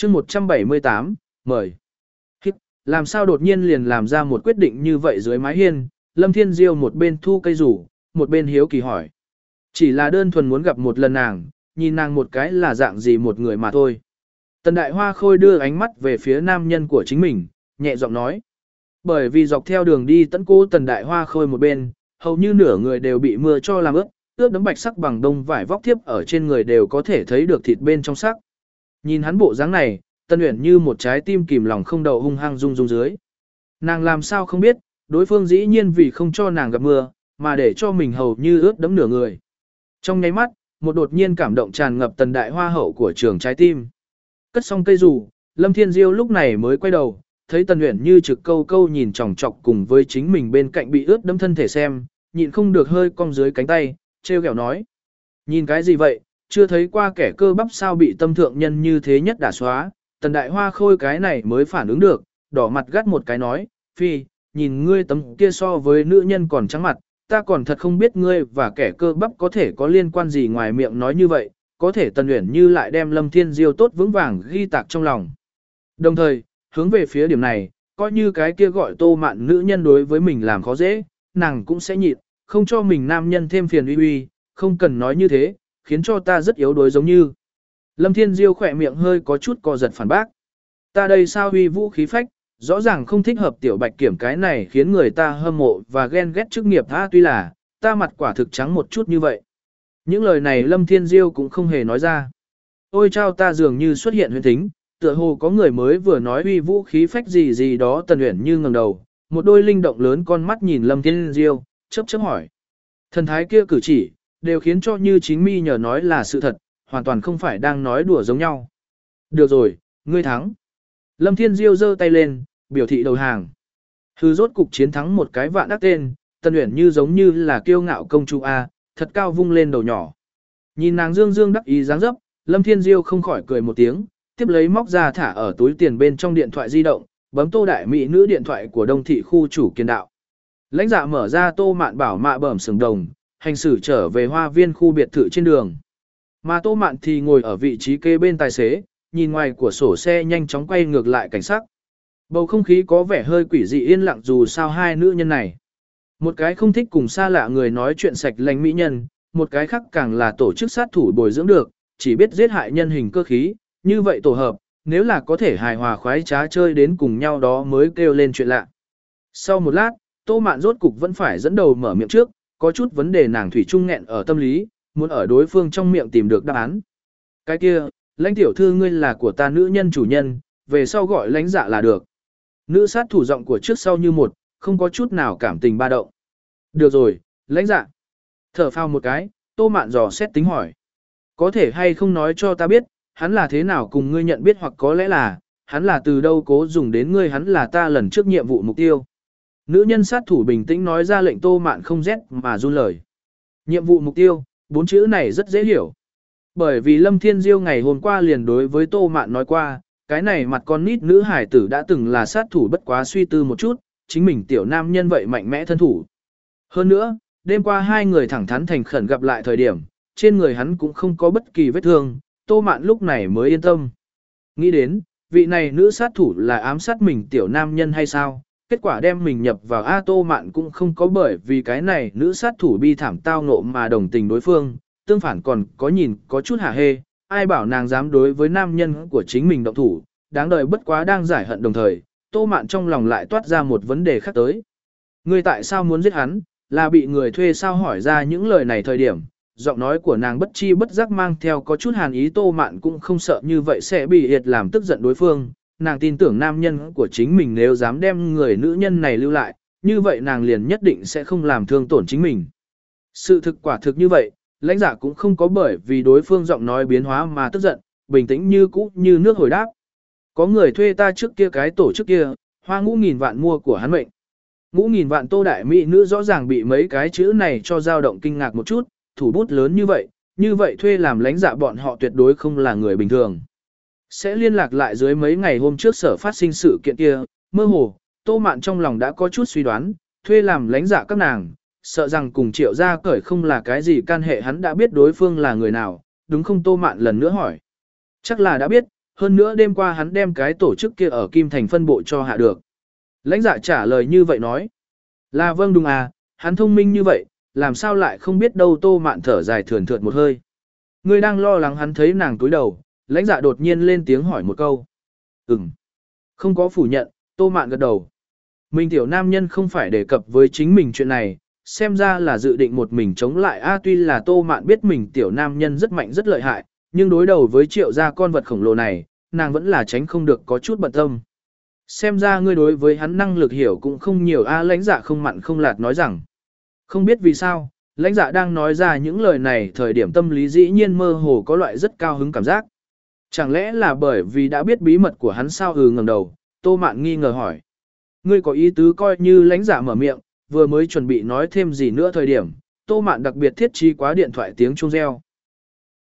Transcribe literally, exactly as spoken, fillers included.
chương một trăm bảy mươi tám, mời. Hít, làm sao đột nhiên liền làm ra một quyết định như vậy dưới mái hiên, Lâm Thiên Diêu một bên thu cây rủ, một bên hiếu kỳ hỏi. Chỉ là đơn thuần muốn gặp một lần nàng, nhìn nàng một cái là dạng gì một người mà thôi. Tần Đại Hoa Khôi đưa ánh mắt về phía nam nhân của chính mình, nhẹ giọng nói. Bởi vì dọc theo đường đi tấn cố Tần Đại Hoa Khôi một bên, hầu như nửa người đều bị mưa cho làm ướt, ướt đấm bạch sắc bằng đông vải vóc thiếp ở trên người đều có thể thấy được thịt bên trong sắc. Nhìn hắn bộ dáng này, Tân Uyển như một trái tim kìm lòng không đậu hung hăng rung rung dưới. Nàng làm sao không biết, đối phương dĩ nhiên vì không cho nàng gặp mưa, mà để cho mình hầu như ướt đẫm nửa người. Trong nháy mắt, một đột nhiên cảm động tràn ngập Tần Đại Hoa hậu của trường trái tim. Cất xong cây rủ, Lâm Thiên Diêu lúc này mới quay đầu, thấy Tần Uyển như trực câu câu nhìn chòng chọc cùng với chính mình bên cạnh bị ướt đẫm thân thể xem, nhịn không được hơi cong dưới cánh tay, trêu ghẹo nói: "Nhìn cái gì vậy, chưa thấy qua kẻ cơ bắp sao bị tâm thượng nhân như thế nhất đả xóa." Tần Đại Hoa Khôi cái này mới phản ứng được, đỏ mặt gắt một cái nói: "Phi, nhìn ngươi tấm kia so với nữ nhân còn trắng mặt, ta còn thật không biết ngươi và kẻ cơ bắp có thể có liên quan gì ngoài miệng nói như vậy." Có thể Tần Uyển như lại đem Lâm Thiên Diêu tốt vững vàng ghi tạc trong lòng. Đồng thời, hướng về phía điểm này, coi như cái kia gọi Tô Mạn nữ nhân đối với mình làm khó dễ, nàng cũng sẽ nhịn, không cho mình nam nhân thêm phiền uy uy, không cần nói như thế, khiến cho ta rất yếu đuối giống như. Lâm Thiên Diêu khỏe miệng hơi có chút co giật phản bác. Ta đây sao uy vũ khí phách, rõ ràng không thích hợp tiểu bạch kiểm cái này khiến người ta hâm mộ và ghen ghét chức nghiệp tha, tuy là, ta mặt quả thực trắng một chút như vậy. Những lời này Lâm Thiên Diêu cũng không hề nói ra. Ôi chao, ta dường như xuất hiện huyền thính, tựa hồ có người mới vừa nói uy vũ khí phách gì gì đó. Tần Uyển như ngẩng đầu, một đôi linh động lớn con mắt nhìn Lâm Thiên Diêu, chớp chớp hỏi. Thần thái kia cử chỉ, đều khiến cho như chính mi nhờ nói là sự thật, hoàn toàn không phải đang nói đùa giống nhau. Được rồi, ngươi thắng. Lâm Thiên Diêu giơ tay lên, biểu thị đầu hàng. Hư rốt cục chiến thắng một cái vạn ác tên, Tần Uyển như giống như là kiêu ngạo công chúa A, thật cao vung lên đầu nhỏ. Nhìn nàng dương dương đắc ý dáng dấp, Lâm Thiên Diêu không khỏi cười một tiếng, tiếp lấy móc ra thả ở túi tiền bên trong điện thoại di động, bấm Tô đại mỹ nữ điện thoại của Đông thị khu chủ kiên đạo. Lãnh dạ mở ra Tô Mạn bảo mạ bẩm sừng đồng, hành xử trở về hoa viên khu biệt thự trên đường. Mà Tô Mạn thì ngồi ở vị trí kế bên tài xế, nhìn ngoài của sổ xe nhanh chóng quay ngược lại cảnh sắc. Bầu không khí có vẻ hơi quỷ dị yên lặng, dù sao hai nữ nhân này. Một cái không thích cùng xa lạ người nói chuyện sạch lánh mỹ nhân, một cái khác càng là tổ chức sát thủ bồi dưỡng được, chỉ biết giết hại nhân hình cơ khí, như vậy tổ hợp, nếu là có thể hài hòa khoái trá chơi đến cùng nhau đó mới kêu lên chuyện lạ. Sau một lát, Tô Mạn rốt cục vẫn phải dẫn đầu mở miệng trước, có chút vấn đề nàng thủy chung nghẹn ở tâm lý, muốn ở đối phương trong miệng tìm được đáp án. Cái kia, lãnh tiểu thư ngươi là của ta nữ nhân chủ nhân, về sau gọi lãnh dạ là được. Nữ sát thủ giọng của trước sau như một, không có chút nào cảm tình ba động. Được rồi, lãnh dạ. Thở phào một cái, Tô Mạn dò xét tính hỏi. Có thể hay không nói cho ta biết, hắn là thế nào cùng ngươi nhận biết, hoặc có lẽ là, hắn là từ đâu cố dùng đến ngươi, hắn là ta lần trước nhiệm vụ mục tiêu. Nữ nhân sát thủ bình tĩnh nói ra, lệnh Tô Mạn không rét mà run lời. Nhiệm vụ mục tiêu, bốn chữ này rất dễ hiểu. Bởi vì Lâm Thiên Diêu ngày hôm qua liền đối với Tô Mạn nói qua, cái này mặt con nít nữ hải tử đã từng là sát thủ, bất quá suy tư một chút, chính mình tiểu nam nhân vậy mạnh mẽ thân thủ. Hơn nữa, đêm qua hai người thẳng thắn thành khẩn gặp lại thời điểm, trên người hắn cũng không có bất kỳ vết thương, Tô Mạn lúc này mới yên tâm. Nghĩ đến, vị này nữ sát thủ là ám sát mình tiểu nam nhân hay sao? Kết quả đem mình nhập vào A. Tô Mạn cũng không có bởi vì cái này nữ sát thủ bi thảm tao ngộ mà đồng tình đối phương, tương phản còn có nhìn có chút hả hê, ai bảo nàng dám đối với nam nhân của chính mình động thủ, đáng đời bất quá đang giải hận. Đồng thời, Tô Mạn trong lòng lại toát ra một vấn đề khác tới. Người tại sao muốn giết hắn, là bị người thuê sao? Hỏi ra những lời này thời điểm, giọng nói của nàng bất chi bất giác mang theo có chút hàn ý. Tô Mạn cũng không sợ như vậy sẽ bị hiệt làm tức giận đối phương, nàng tin tưởng nam nhân của chính mình nếu dám đem người nữ nhân này lưu lại, như vậy nàng liền nhất định sẽ không làm thương tổn chính mình. Sự thực quả thực như vậy, lãnh giả cũng không có bởi vì đối phương giọng nói biến hóa mà tức giận, bình tĩnh như cũ như nước hồi đáp. Có người thuê ta trước kia cái tổ chức kia, hoa ngũ nghìn vạn mua của hắn mệnh. Ngũ nghìn vạn. Tô đại mỹ nữ rõ ràng bị mấy cái chữ này cho dao động kinh ngạc một chút, thủ bút lớn như vậy, như vậy thuê làm lãnh dạ bọn họ tuyệt đối không là người bình thường. Sẽ liên lạc lại dưới mấy ngày hôm trước sở phát sinh sự kiện kia, mơ hồ, Tô Mạn trong lòng đã có chút suy đoán, thuê làm lãnh dạ các nàng, sợ rằng cùng Triệu gia cởi không là cái gì can hệ. Hắn đã biết đối phương là người nào, đúng không? Tô Mạn lần nữa hỏi. Chắc là đã biết, hơn nữa đêm qua hắn đem cái tổ chức kia ở Kim Thành phân bộ cho hạ được. Lãnh dạ trả lời như vậy nói. Là vâng đúng à, hắn thông minh như vậy, làm sao lại không biết đâu. Tô Mạn thở dài thườn thượt một hơi. Ngươi đang lo lắng hắn thấy nàng túi đầu, lãnh dạ đột nhiên lên tiếng hỏi một câu. Ừm. Không có phủ nhận, Tô Mạn gật đầu. Mình tiểu nam nhân không phải đề cập với chính mình chuyện này, xem ra là dự định một mình chống lại a. Tuy là Tô Mạn biết mình tiểu nam nhân rất mạnh rất lợi hại, nhưng đối đầu với Triệu gia con vật khổng lồ này, nàng vẫn là tránh không được có chút bận tâm. Xem ra ngươi đối với hắn năng lực hiểu cũng không nhiều a. Lãnh dạ không mặn không lạt nói rằng. Không biết vì sao, lãnh dạ đang nói ra những lời này thời điểm tâm lý dĩ nhiên mơ hồ có loại rất cao hứng cảm giác. Chẳng lẽ là bởi vì đã biết bí mật của hắn sao? Ừ, ngẩng đầu, Tô Mạn nghi ngờ hỏi. Ngươi có ý tứ coi như lãnh dạ mở miệng, vừa mới chuẩn bị nói thêm gì nữa thời điểm, Tô Mạn đặc biệt thiết trí quá điện thoại tiếng chuông reo.